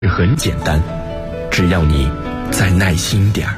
很简单，只要你再耐心点儿。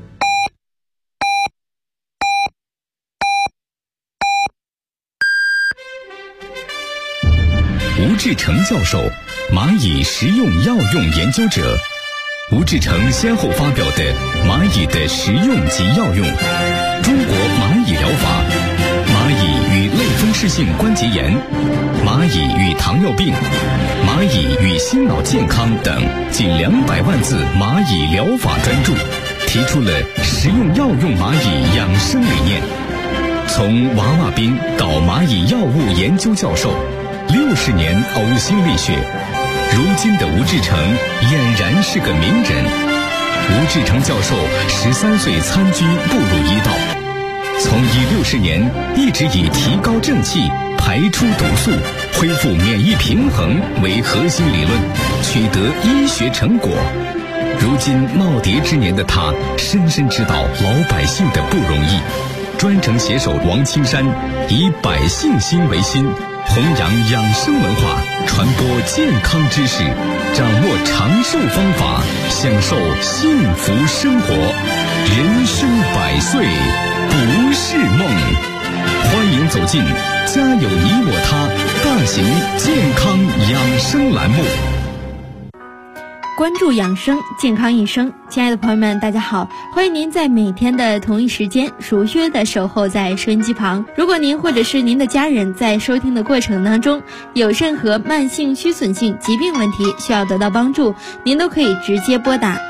吴志成教授，蚂蚁食用药用研究者。吴志成先后发表的《蚂蚁的食用及药用》、《中国蚂蚁疗法》、《蚂蚁与类风湿性关节炎》、《蚂蚁与糖尿病》、《蚂蚁与心脑健康》等近200万字蚂蚁疗法专著，提出了食用药用蚂蚁养生理念。从娃娃兵到蚂蚁药物研究教授，60年呕心沥血，如今的吴志成俨然是个名人。吴志成教授13岁参军步入医道，从医60年一直以提高正气、排出毒素、恢复免疫平衡为核心理论，取得医学成果。如今耄耋之年的他，深深知道老百姓的不容易。专程携手王青山，以百姓心为心，弘扬养生文化，传播健康知识，掌握长寿方法，享受幸福生活。人生100岁不是梦。欢迎走进家有你我他大型健康养生栏目。 关注养生，健康一生。亲爱的朋友们，大家好，欢迎您在每天的同一时间如约的守候在收音机旁。如果您或者是您的家人在收听的过程当中有任何慢性虚损性疾病问题需要得到帮助，您都可以直接拨打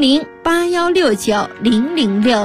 400-8169-006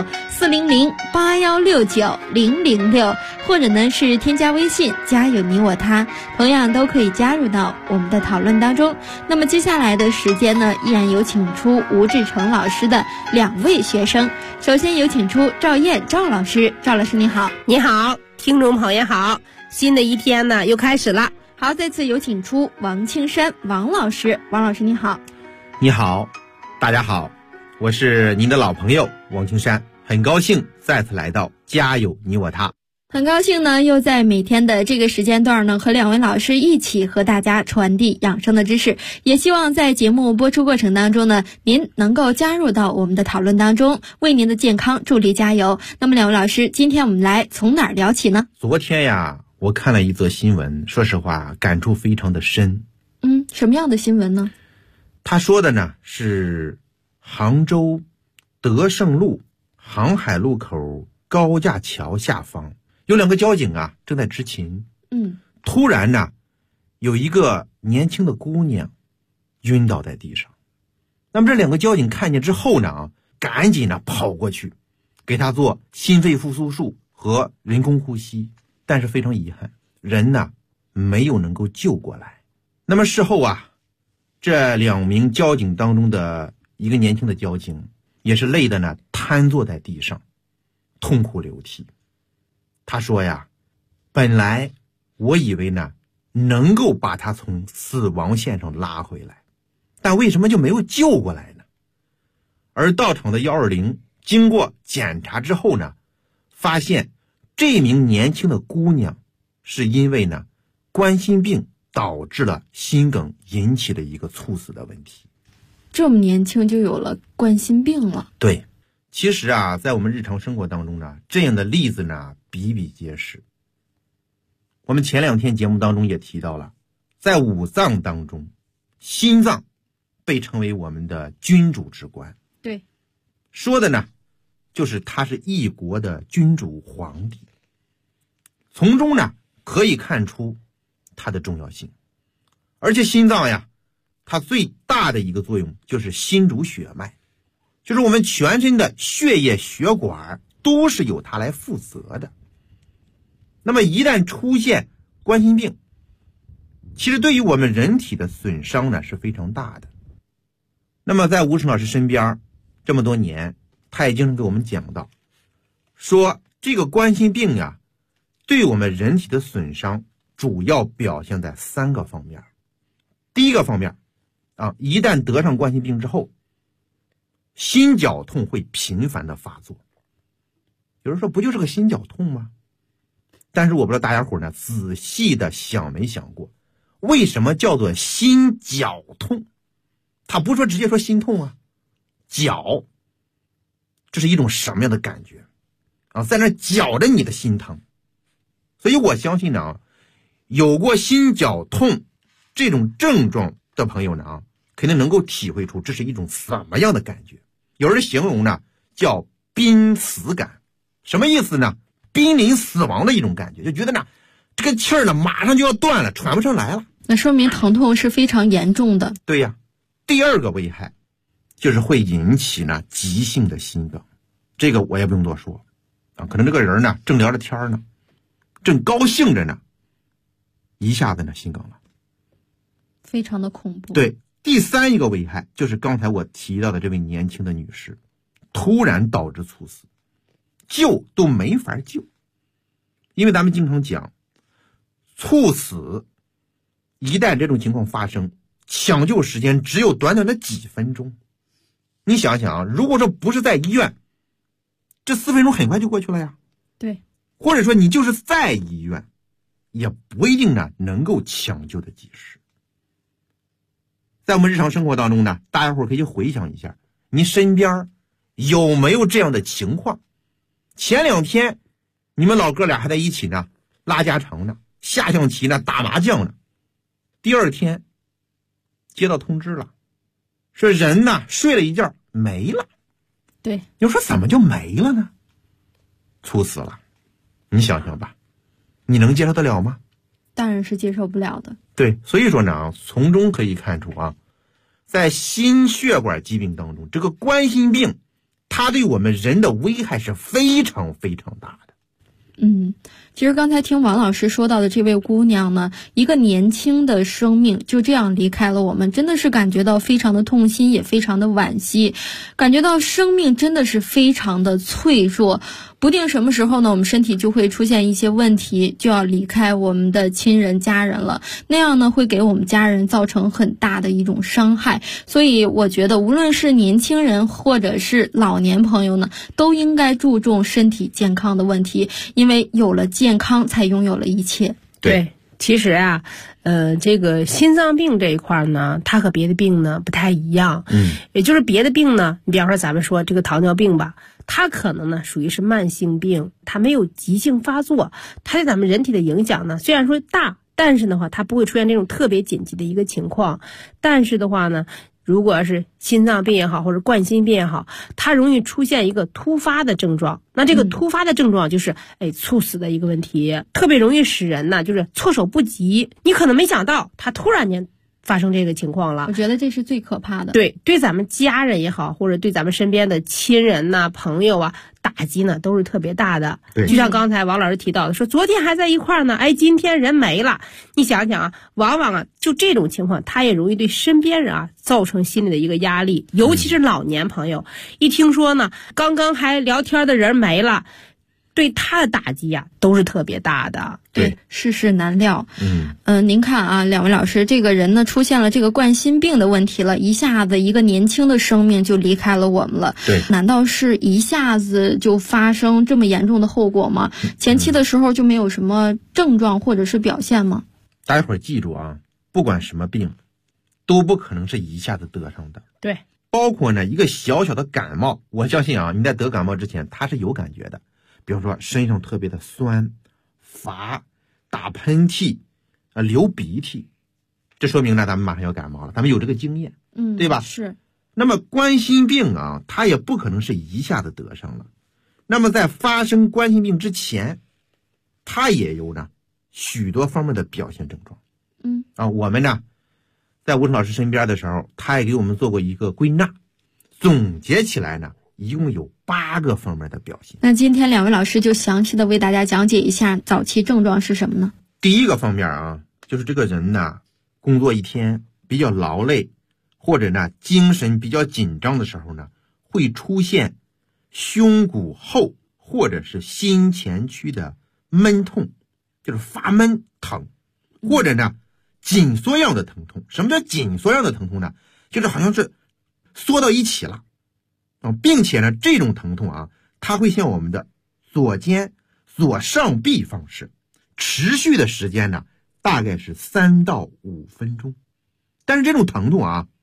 400-8169-006，或者呢是添加微信家有你我他，同样都可以加入到我们的讨论当中。那么接下来的时间呢，依然有请出吴志成老师的2位学生。首先有请出赵燕赵老师。赵老师你好。 你好，听众朋友好，新的一天呢又开始了。 好，再次有请出王青山王老师。王老师你好。 你好，大家好，我是您的老朋友王青山，很高兴再次来到家有你我他。 很高兴呢，又在每天的这个时间段呢，和2位老师一起和大家传递养生的知识。也希望在节目播出过程当中呢，您能够加入到我们的讨论当中，为您的健康助力加油。那么2位老师，今天我们来从哪儿聊起呢？ 昨天呀，我看了一则新闻，说实话感触非常的深。 什么样的新闻呢？ 他说的呢是杭州德胜路航海路口高架桥下方有2个交警啊正在执勤。突然呢有一个年轻的姑娘晕倒在地上。那么这2个交警看见之后呢赶紧呢跑过去给她做心肺复苏术和人工呼吸，但是非常遗憾，人呢没有能够救过来。那么事后啊，这2名交警当中的一个年轻的交警也是累得呢瘫坐在地上痛哭流涕。他说呀，本来我以为呢能够把他从死亡线上拉回来，但为什么就没有救过来呢？而到场的120经过检查之后呢，发现这名年轻的姑娘是因为呢冠心病导致了心梗引起的一个猝死的问题。 这么年轻就有了冠心病了？ 对，其实啊，在我们日常生活当中呢，这样的例子呢比比皆是。我们前2天节目当中也提到了，在5脏当中，心脏被称为我们的君主之官。 对， 说的呢就是他是一国的君主皇帝，从中呢可以看出它的重要性。而且心脏呀，它最大的一个作用就是心主血脉，就是我们全身的血液血管都是由它来负责的。那么一旦出现冠心病，其实对于我们人体的损伤呢是非常大的。那么在吴成老师身边这么多年，他也经常给我们讲到，说这个冠心病呀，对我们人体的损伤主要表现在3个方面。第一个方面啊，一旦得上冠心病之后，心绞痛会频繁的发作。有人说不就是个心绞痛吗？但是我不知道大家伙呢仔细的想没想过，为什么叫做心绞痛？ 他不说直接说心痛啊，绞，这是一种什么样的感觉啊？在那绞着你的心疼。所以我相信呢啊，有过心绞痛这种症状的朋友呢啊，肯定能够体会出这是一种什么样的感觉。有人形容呢叫濒死感，什么意思呢？濒临死亡的一种感觉，就觉得呢这个气儿呢马上就要断了，喘不上来了。 那说明疼痛是非常严重的。 对呀。第二个危害就是会引起呢急性的心梗，这个我也不用多说啊，可能这个人呢正聊着天呢，正高兴着呢，一下子呢心梗了， 非常的恐怖。 对，第三一个危害就是刚才我提到的这位年轻的女士，突然导致猝死，救都没法救。因为咱们经常讲，猝死一旦这种情况发生，抢救时间只有短短的几分钟。你想想啊，如果说不是在医院，这4分钟很快就过去了呀。 对， 或者说你就是在医院，也不一定呢能够抢救的及时。在我们日常生活当中呢，大家伙可以回想一下，你身边有没有这样的情况？前2天你们老哥俩还在一起呢，拉家常呢，下象棋呢，打麻将呢，第2天接到通知了，说人呢睡了一觉没了。 对， 你说怎么就没了呢？猝死了，你想想吧，你能接受得了吗？ 当然是接受不了的。 对，所以说呢，从中可以看出啊，在心血管疾病当中，这个冠心病它对我们人的危害是非常非常大的。 其实刚才听王老师说到的这位姑娘呢，一个年轻的生命就这样离开了我们，真的是感觉到非常的痛心，也非常的惋惜，感觉到生命真的是非常的脆弱，不定什么时候呢，我们身体就会出现一些问题，就要离开我们的亲人家人了，那样呢会给我们家人造成很大的一种伤害。所以我觉得无论是年轻人或者是老年朋友呢，都应该注重身体健康的问题，因为有了健康才拥有了一切。 对，其实啊这个心脏病这一块呢，它和别的病呢不太一样。也就是别的病呢，你比方说咱们说这个糖尿病吧，它可能呢属于是慢性病，它没有急性发作，它对咱们人体的影响呢虽然说大，但是的话它不会出现这种特别紧急的一个情况。但是的话呢，如果是心脏病也好，或者冠心病也好，它容易出现一个突发的症状。那这个突发的症状就是猝死的一个问题，特别容易使人呢就是措手不及，你可能没想到它突然间发生这个情况了。 我觉得这是最可怕的。 对咱们家人也好，或者对咱们身边的亲人呐、朋友啊，打击呢都是特别大的。就像刚才王老师提到的，说昨天还在一块儿呢，今天人没了。你想想啊，往往啊就这种情况，他也容易对身边人啊造成心理的一个压力，尤其是老年朋友，一听说呢刚刚还聊天的人没了，对他的打击呀都是特别大的。 对，世事难料。您看啊，两位老师，这个人呢出现了这个冠心病的问题了，一下子一个年轻的生命就离开了我们了。 对， 难道是一下子就发生这么严重的后果吗？前期的时候就没有什么症状或者是表现吗？ 大家伙儿记住啊，不管什么病，都不可能是一下子得上的。 对， 包括呢一个小小的感冒，我相信啊，你在得感冒之前他是有感觉的，比如说身上特别的酸、乏、打喷嚏、流鼻涕，这说明呢咱们马上要感冒了，咱们有这个经验，对吧？ 是。 那么冠心病啊，它也不可能是一下子得上了。那么在发生冠心病之前，它也有呢许多方面的表现症状。我们呢在吴成老师身边的时候，他也给我们做过一个归纳，总结起来呢一共有8个方面的表现。 那今天两位老师就详细的为大家讲解一下早期症状是什么呢？ 第一个方面啊，就是这个人呢工作一天比较劳累，或者呢精神比较紧张的时候呢，会出现胸骨后或者是心前区的闷痛，就是发闷疼，或者呢紧缩样的疼痛。什么叫紧缩样的疼痛呢？就是好像是缩到一起了，并且呢这种疼痛啊，它会向我们的左肩、左上臂放射，持续的时间呢大概是3到5分钟。但是这种疼痛啊，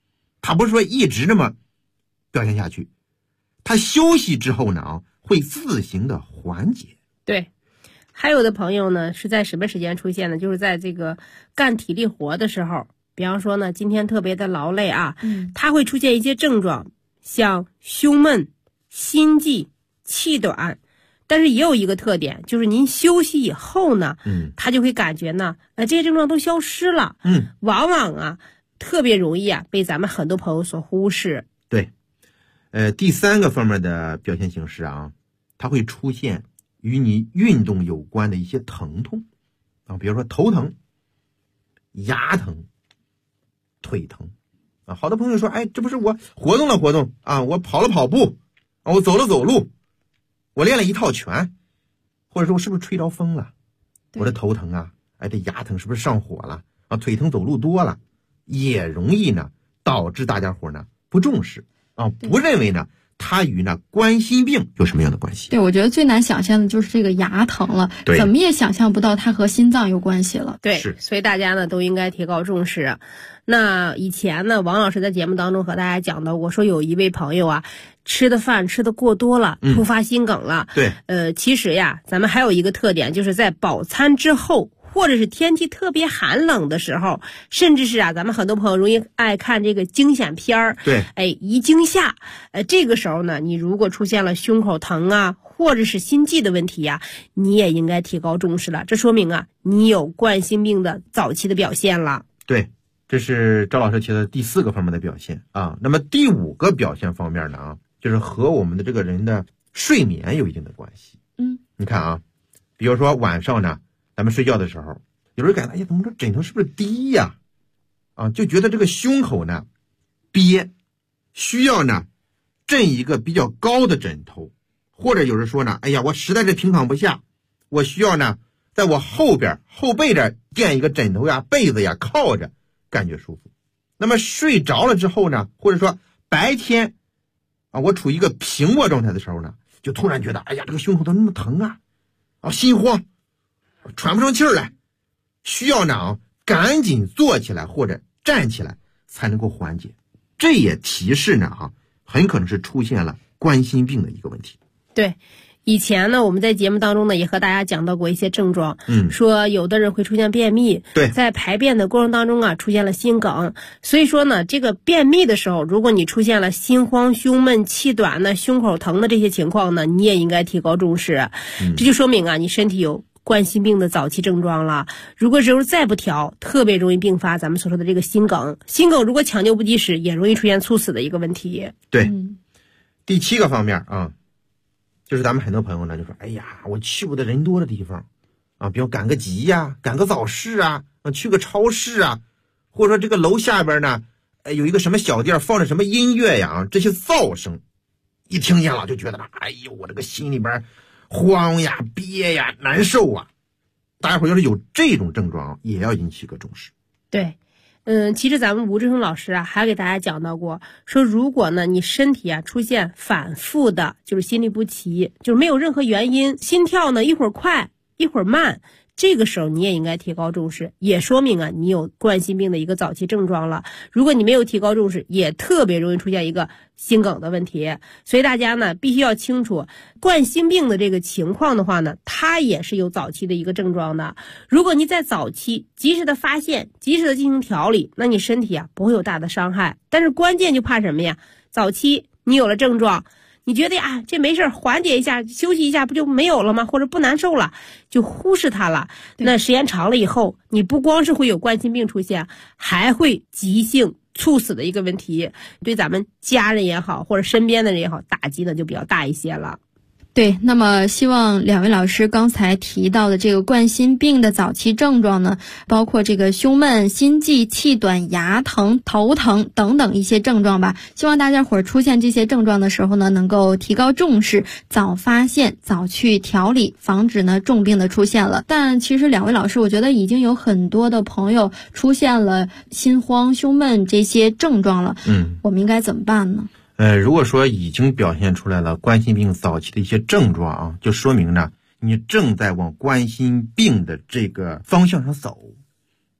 它不是说一直这么表现下去，它休息之后呢会自行的缓解。 对，还有的朋友呢是在什么时间出现呢？就是在这个干体力活的时候，比方说呢今天特别的劳累啊，它会出现一些症状，像胸闷、心悸、气短。但是也有一个特点，就是您休息以后呢，他就会感觉呢，这些症状都消失了。往往啊，特别容易啊被咱们很多朋友所忽视。 对，第三个方面的表现形式啊，它会出现与你运动有关的一些疼痛啊，比如说头疼、牙疼、腿疼啊。好多朋友说，这不是我活动了活动啊，我跑了跑步啊，我走了走路。我练了一套拳，或者说我是不是吹着风了？我的头疼啊，这牙疼是不是上火了啊？腿疼走路多了，也容易呢导致大家伙呢不重视啊，不认为呢它与呢冠心病有什么样的关系？ 对，我觉得最难想象的就是这个牙疼了，怎么也想象不到它和心脏有关系了。 对，所以大家呢都应该提高重视。那以前呢，王老师在节目当中和大家讲到过，说有一位朋友啊，吃的饭吃的过多了，突发心梗了。 对， 其实呀，咱们还有一个特点，就是在饱餐之后，或者是天气特别寒冷的时候，甚至是啊，咱们很多朋友容易爱看这个惊险片儿。 对， 一惊吓，这个时候呢，你如果出现了胸口疼啊，或者是心悸的问题呀，你也应该提高重视了。这说明啊，你有冠心病的早期的表现了。 对，这是赵老师提的第4个方面的表现啊。那么第5个表现方面呢就是和我们的这个人的睡眠有一定的关系。你看啊，比如说晚上呢，咱们睡觉的时候，有人感觉怎么这枕头是不是低呀？就觉得这个胸口呢憋，需要呢枕一个比较高的枕头，或者有人说呢，我实在是平躺不下，我需要呢在我后背这垫一个枕头呀、被子呀，靠着感觉舒服。那么睡着了之后呢，或者说白天我处于一个平卧状态的时候呢，就突然觉得这个胸口怎么那么疼啊，心慌，喘不上气儿来，需要呢赶紧坐起来或者站起来才能够缓解。这也提示呢很可能是出现了冠心病的一个问题。 对，以前呢我们在节目当中呢也和大家讲到过一些症状，说有的人会出现便秘， 对， 在排便的过程当中啊出现了心梗。所以说呢，这个便秘的时候，如果你出现了心慌、胸闷、气短呢、胸口疼的这些情况呢，你也应该提高重视。这就说明啊，你身体有冠心病的早期症状了。如果这时候再不调，特别容易并发咱们所说的这个心梗。心梗如果抢救不及时，也容易出现猝死的一个问题。 对，第7个方面就是咱们很多朋友呢就说，我去不得人多的地方比如赶个集呀、赶个早市啊，去个超市啊，或者说这个楼下边呢有一个什么小店放着什么音乐呀，这些噪声一听见了就觉得我这个心里边慌呀、憋呀、难受啊。大家伙要是有这种症状也要引起个重视。 对，其实咱们吴志胜老师还给大家讲到过，说如果呢你身体出现反复的就是心律不齐，就是没有任何原因，心跳呢一会儿快一会儿慢，这个时候你也应该提高重视，也说明你有冠心病的一个早期症状了。如果你没有提高重视，也特别容易出现一个心梗的问题。所以大家呢必须要清楚，冠心病的这个情况的话呢，它也是有早期的一个症状的。如果你在早期及时的发现，及时的进行调理，那你身体不会有大的伤害。但是关键就怕什么呀？早期你有了症状，你觉得这没事，缓解一下，休息一下不就没有了吗？或者不难受了，就忽视它了。那时间长了以后，你不光是会有冠心病出现，还会急性猝死的一个问题，对咱们家人也好，或者身边的人也好，打击呢就比较大一些了。 对，那么希望2位老师刚才提到的这个冠心病的早期症状呢，包括这个胸闷、心悸、气短、牙疼、头疼等等一些症状吧。希望大家伙出现这些症状的时候呢，能够提高重视，早发现，早去调理，防止呢重病的出现了。但其实2位老师，我觉得已经有很多的朋友出现了心慌、胸闷这些症状了。我们应该怎么办呢？ 如果说已经表现出来了冠心病早期的一些症状就说明呢你正在往冠心病的这个方向上走。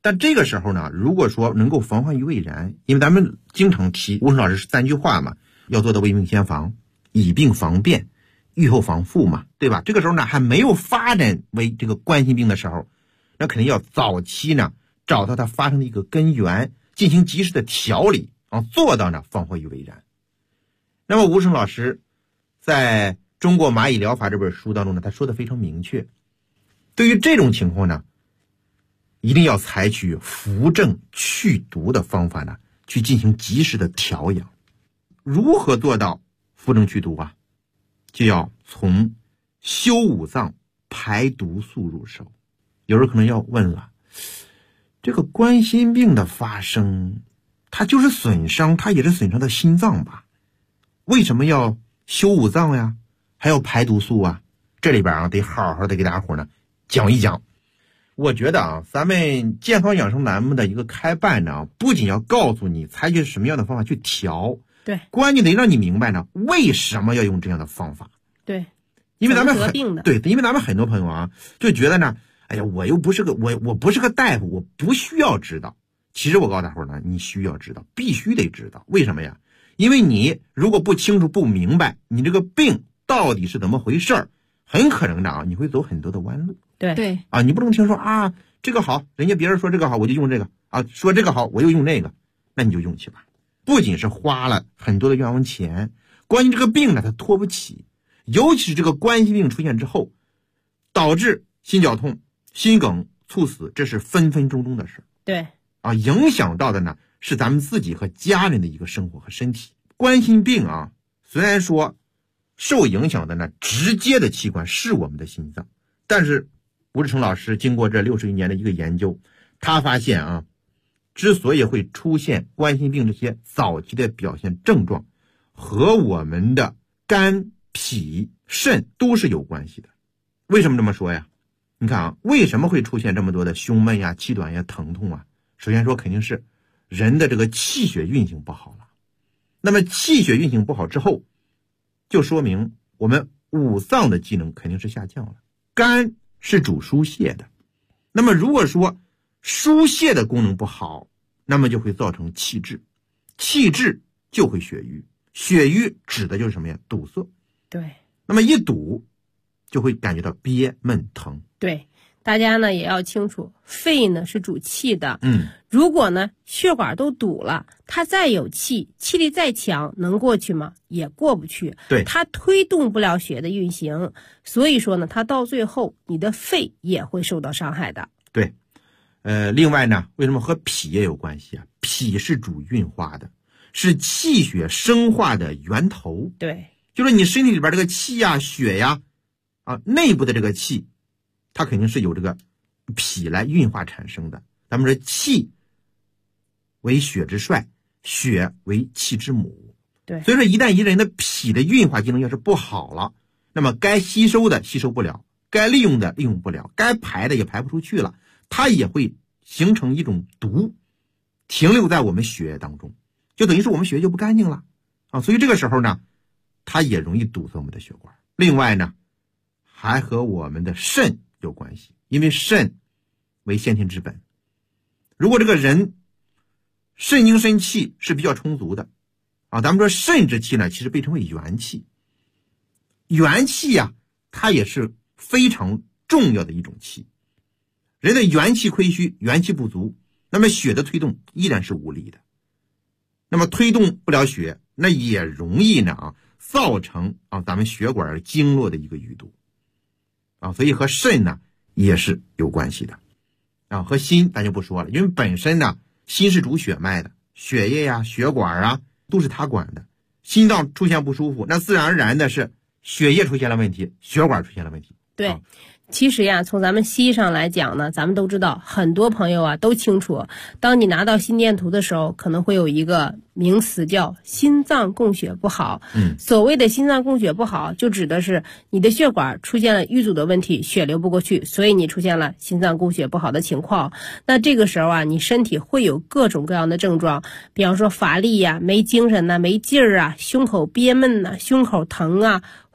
但这个时候呢，如果说能够防患于未然，因为咱们经常提吴声老师3句话嘛，要做到未病先防，以病防变，预后防复嘛，对吧？这个时候呢，还没有发展为这个冠心病的时候，那肯定要早期呢找到它发生的一个根源，进行及时的调理啊，做到呢防患于未然。那么吴声老师在中国蚂蚁疗法这本书当中呢，他说的非常明确，对于这种情况呢，一定要采取扶正去毒的方法呢，去进行及时的调养。如何做到扶正去毒啊？就要从修五脏排毒素入手。有人可能要问了，这个冠心病的发生，它就是损伤，它也是损伤的心脏吧？为什么要修五脏呀？还要排毒素啊？这里边啊，得好好的给大家伙呢讲一讲。我觉得啊，咱们健康养生栏目的一个开办呢，不仅要告诉你采取什么样的方法去调， 对， 关键得让你明白呢，为什么要用这样的方法。 对， 因为咱们因为咱们很多朋友啊，就觉得呢，哎呀，我又不是个我不是个大夫，我不需要知道。其实我告诉大伙呢，你需要知道，必须得知道。为什么呀？因为你如果不清楚不明白你这个病到底是怎么回事，很可能的啊，你会走很多的弯路。 对啊，你不能听说啊这个好，人家别人说这个好我就用这个啊，说这个好我又用那个，那你就用去吧。不仅是花了很多的冤枉钱，关键这个病呢它拖不起，尤其是这个冠心病出现之后，导致心绞痛、心梗、猝死，这是分分钟钟的事。 对啊，影响到的呢是咱们自己和家人的一个生活和身体。冠心病啊，虽然说受影响的呢直接的器官是我们的心脏，但是吴志成老师经过这60余年的一个研究，他发现啊，之所以会出现冠心病这些早期的表现症状，和我们的肝、脾、肾都是有关系的。为什么这么说呀？你看啊，为什么会出现这么多的胸闷呀、气短呀、疼痛啊？首先说肯定是人的这个气血运行不好了。那么气血运行不好之后，就说明我们五脏的机能肯定是下降了。肝是主疏泄的，那么如果说疏泄的功能不好，那么就会造成气滞，气滞就会血瘀，血瘀指的就是什么呀？堵塞。 对， 那么一堵就会感觉到憋闷疼。 对，大家呢也要清楚，肺呢是主气的，如果呢血管都堵了，它再有气，气力再强，能过去吗？也过不去。 对， 它推动不了血的运行，所以说呢，它到最后你的肺也会受到伤害的。 对，另外呢，为什么和脾也有关系啊？脾是主运化的，是气血生化的源头。 对， 就是你身体里边这个气呀、血呀，啊，内部的这个气，它肯定是由这个脾来运化产生的。咱们说气为血之帅，血为气之母。 对， 所以说一旦一个人的脾的运化机能要是不好了，那么该吸收的吸收不了，该利用的利用不了，该排的也排不出去了，它也会形成一种毒，停留在我们血液当中，就等于是我们血液就不干净了啊。所以这个时候呢，它也容易堵塞我们的血管。另外呢，还和我们的肾有关系，因为肾为先天之本。如果这个人肾精肾气是比较充足的啊，咱们说肾之气呢，其实被称为元气。元气呀，它也是非常重要的一种气。人的元气亏虚，元气不足，那么血的推动依然是无力的。那么推动不了血，那也容易呢造成咱们血管经络的一个淤堵啊，所以和肾呢也是有关系的啊。和心咱就不说了，因为本身呢心是主血脉的，血液呀、血管啊都是它管的。心脏出现不舒服，那自然而然的是血液出现了问题，血管出现了问题。 对，其实呀，从咱们西医上来讲呢，咱们都知道，很多朋友啊都清楚，当你拿到心电图的时候，可能会有一个名词叫心脏供血不好。所谓的心脏供血不好，就指的是你的血管出现了淤阻的问题，血流不过去，所以你出现了心脏供血不好的情况。那这个时候啊，你身体会有各种各样的症状，比方说乏力呀、没精神呐、没劲儿啊、胸口憋闷呐、胸口疼啊、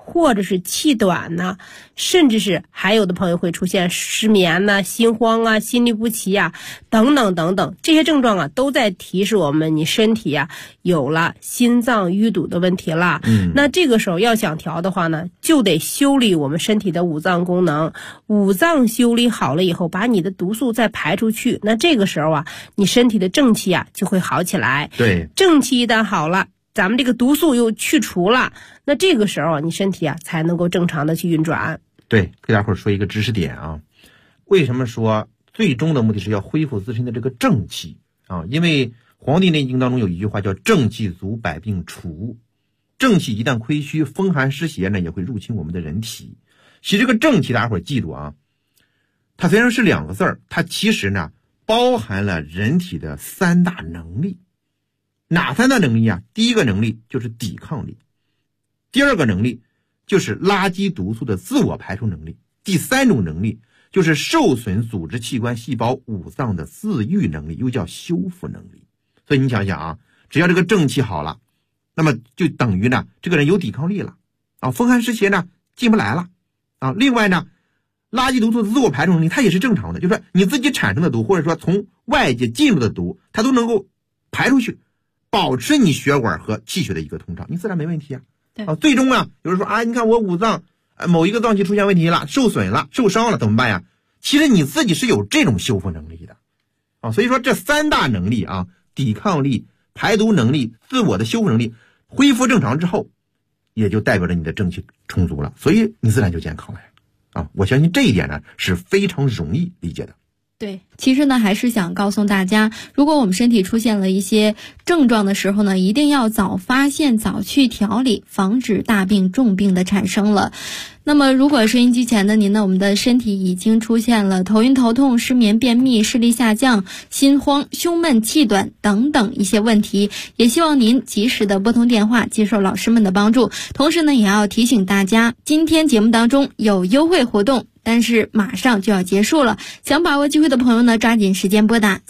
或者是气短呢，甚至是还有的朋友会出现失眠呢、心慌啊、心律不齐啊等等等等，这些症状啊都在提示我们你身体啊有了心脏淤堵的问题了。那这个时候要想调的话呢，就得修理我们身体的五脏功能，五脏修理好了以后，把你的毒素再排出去，那这个时候啊，你身体的正气啊就会好起来。 对， 正气一旦好了，咱们这个毒素又去除了，那这个时候你身体啊才能够正常的去运转。 对，给大伙儿说一个知识点啊，为什么说最终的目的是要恢复自身的这个正气啊？因为《黄帝内经》当中有一句话叫正气足，百病除。正气一旦亏虚，风寒湿邪呢也会入侵我们的人体。其实这个正气大家伙儿记住啊，它虽然是2个字儿，它其实呢包含了人体的3大能力。哪3大能力啊？第一个能力就是抵抗力，第二个能力就是垃圾毒素的自我排出能力，第3种能力就是受损组织器官细胞五脏的自愈能力，又叫修复能力。所以你想想啊，只要这个正气好了，那么就等于呢这个人有抵抗力了啊，风寒湿邪呢进不来了啊。另外呢，垃圾毒素的自我排出能力它也是正常的，就是说你自己产生的毒，或者说从外界进入的毒，它都能够排出去，保持你血管和气血的一个通畅，你自然没问题啊。 对啊，最终啊，有人说啊，你看我五脏某一个脏器出现问题了，受损了，受伤了，怎么办呀？其实你自己是有这种修复能力的啊。所以说这3大能力啊，抵抗力、排毒能力、自我的修复能力恢复正常之后，也就代表着你的正气充足了，所以你自然就健康了呀。啊，我相信这一点呢是非常容易理解的。 对，其实呢还是想告诉大家，如果我们身体出现了一些症状的时候呢，一定要早发现早去调理，防止大病重病的产生了。那么如果收音机前的您呢，我们的身体已经出现了头晕头痛、失眠、便秘、视力下降、心慌、胸闷、气短等等一些问题，也希望您及时的拨通电话接受老师们的帮助。同时呢，也要提醒大家，今天节目当中有优惠活动，但是马上就要结束了，想把握机会的朋友呢，抓紧时间拨打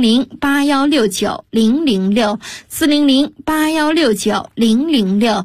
400-8169-006 400-8169-006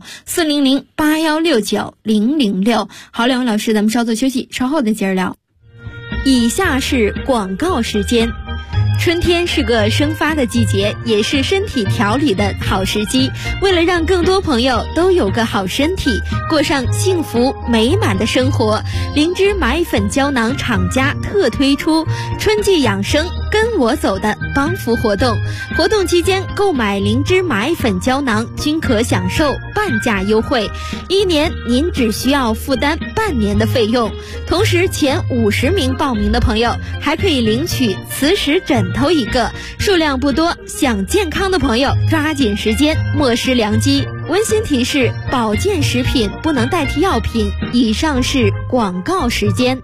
400-8169-006。好，两位老师，咱们稍作休息，稍后再接着聊。以下是广告时间。春天是个生发的季节，也是身体调理的好时机。为了让更多朋友都有个好身体，过上幸福美满的生活，灵芝麻衣粉胶囊厂家特推出春季养生跟我走的帮扶活动。活动期间购买灵芝麻衣粉胶囊均可享受半价优惠，1年您只需要负担半年的费用。同时前50名报名的朋友还可以领取磁石枕头1个，数量不多，想健康的朋友抓紧时间，莫失良机。温馨提示：保健食品不能代替药品。以上是广告时间。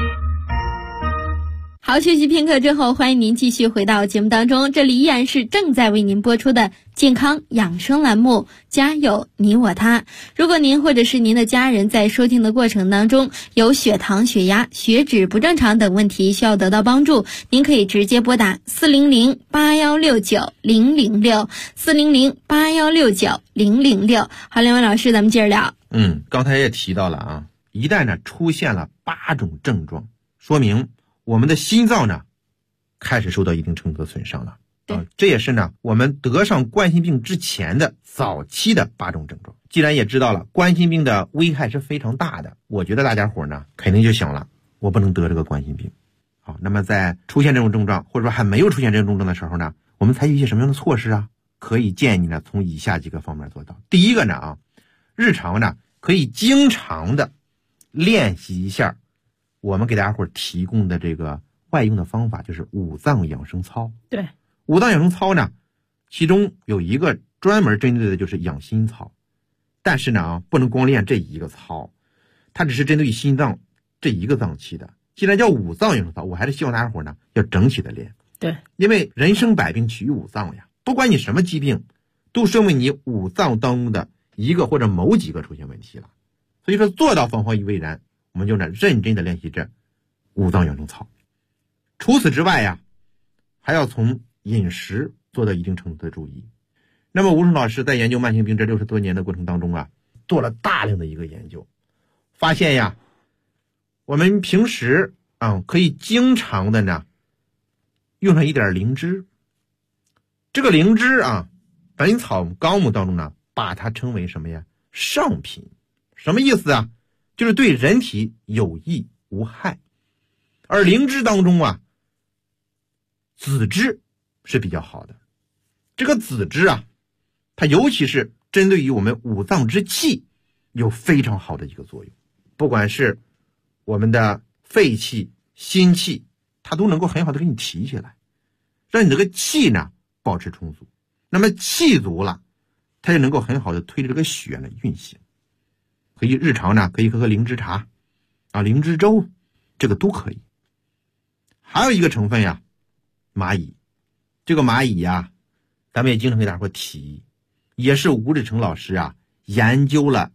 好，休息片刻之后，欢迎您继续回到节目当中，这里依然是正在为您播出的健康养生栏目，家有你我他。如果您或者是您的家人在收听的过程当中有血糖、血压、血脂不正常等问题需要得到帮助，您可以直接拨打400-8169-006 400-8169-006。好，两位老师，咱们接着聊。 刚才也提到了啊，一旦呢出现了8种症状，说明我们的心脏呢开始受到一定程度的损伤了。这也是呢我们得上冠心病之前的早期的8种症状。既然也知道了冠心病的危害是非常大的，我觉得大家伙呢肯定就想了，我不能得这个冠心病。好，那么在出现这种症状或者说还没有出现这种症状的时候呢，我们采取一些什么样的措施啊？可以建议你呢从以下几个方面做到。第一个呢日常呢可以经常的练习一下我们给大家伙提供的这个外用的方法，就是五脏养生操。 对， 五脏养生操呢，其中有一个专门针对的就是养心操。但是呢不能光练这一个操，它只是针对心脏这一个脏器的。既然叫五脏养生操，我还是希望大家伙呢要整体的练。 对， 因为人生百病起于五脏呀，不管你什么疾病，都说明你五脏当中的一个或者某几个出现问题了。所以说做到方法于未然，我们就呢认真的练习这五脏养生操。除此之外呀，还要从饮食做到一定程度的注意。那么吴胜老师在研究慢性病这60多年的过程当中啊，做了大量的一个研究， 发现呀，我们平时可以经常的呢用上一点灵芝。这个灵芝《本草纲目》当中呢，把它称为什么呀？上品。什么意思啊？就是对人体有益无害。而灵芝当中紫芝是比较好的。这个紫芝它尤其是针对于我们五脏之气有非常好的一个作用，不管是我们的肺气、心气，它都能够很好的给你提起来，让你这个气呢保持充足。那么气足了，它就能够很好的推着这个血呢运行。可以日常呢可以喝灵芝茶灵芝粥，这个都可以。还有一个成分呀，蚂蚁。这个蚂蚁咱们也经常给大伙提，也是吴志成老师研究了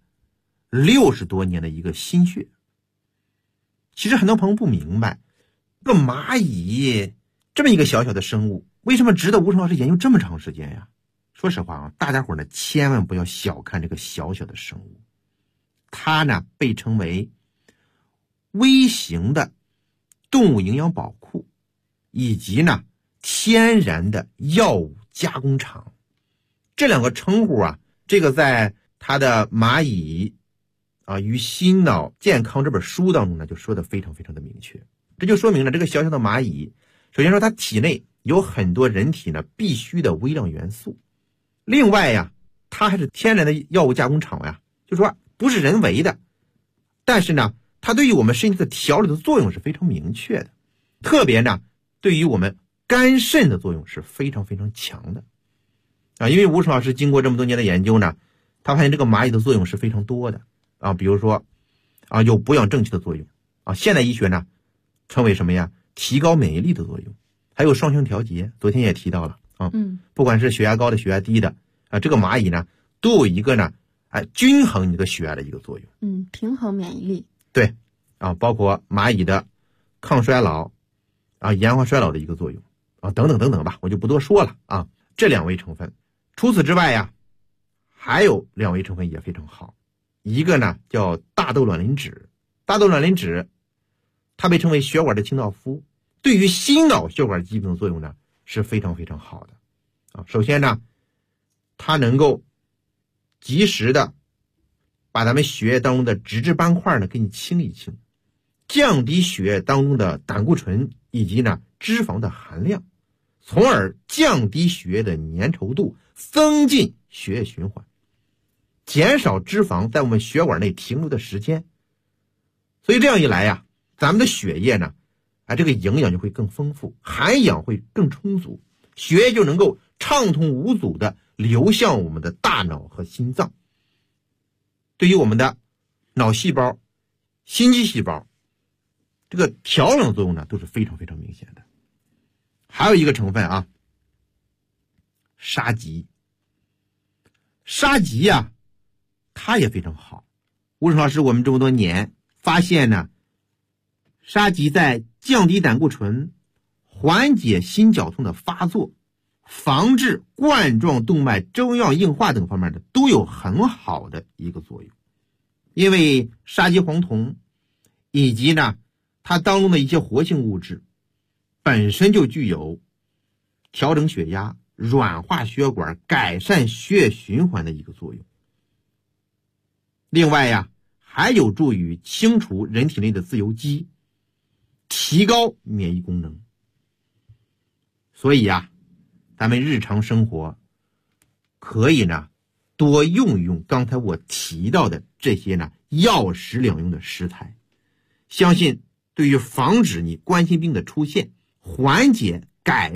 60多年的一个心血。其实很多朋友不明白，这个蚂蚁这么一个小小的生物，为什么值得吴志成老师研究这么长时间呀？说实话大家伙呢千万不要小看这个小小的生物。它呢被称为微型的动物营养宝库，以及呢天然的药物加工厂。这两个称呼这个在他的《蚂蚁与心脑健康》这本书当中呢就说的非常非常的明确。这就说明了这个小小的蚂蚁，首先说它体内有很多人体呢必须的微量元素，另外它还是天然的药物加工厂就说不是人为的，但是呢它对于我们身体的调理的作用是非常明确的，特别呢对于我们肝肾的作用是非常非常强的因为吴志成老师经过这么多年的研究呢，他发现这个蚂蚁的作用是非常多的比如说有补养正气的作用现代医学呢称为什么呀？提高免疫力的作用，还有双向调节，昨天也提到了不管是血压高的血压低的这个蚂蚁呢都有一个呢均衡你的血压的一个作用， 平衡免疫力。 对包括蚂蚁的抗衰老延缓衰老的一个作用等等等等吧，我就不多说了这两味成分。除此之外还有2味成分也非常好，一个呢叫大豆卵磷脂。大豆卵磷脂它被称为血管的清道夫，对于心脑血管疾病的作用呢是非常非常好的首先呢它能够及时的把咱们血液当中的脂质斑块呢给你清一清，降低血液当中的胆固醇以及呢脂肪的含量，从而降低血液的粘稠度，增进血液循环，减少脂肪在我们血管内停留的时间。所以这样一来咱们的血液呢这个营养就会更丰富，含氧会更充足，血液就能够畅通无阻的流向我们的大脑和心脏，对于我们的脑细胞、心肌细胞这个调养作用呢都是非常非常明显的。还有一个成分沙棘。沙棘它也非常好。吴志成老师我们这么多年发现呢，沙棘在降低胆固醇、缓解心绞痛的发作、防治冠状动脉粥样硬化等方面的都有很好的一个作用。因为沙棘黄酮以及呢它当中的一些活性物质本身就具有调整血压、软化血管、改善血液循环的一个作用。另外还有助于清除人体内的自由基，提高免疫功能。所以咱们日常生活可以呢多用一用刚才我提到的这些呢药食两用的食材，相信对于防止你冠心病的出现、缓解改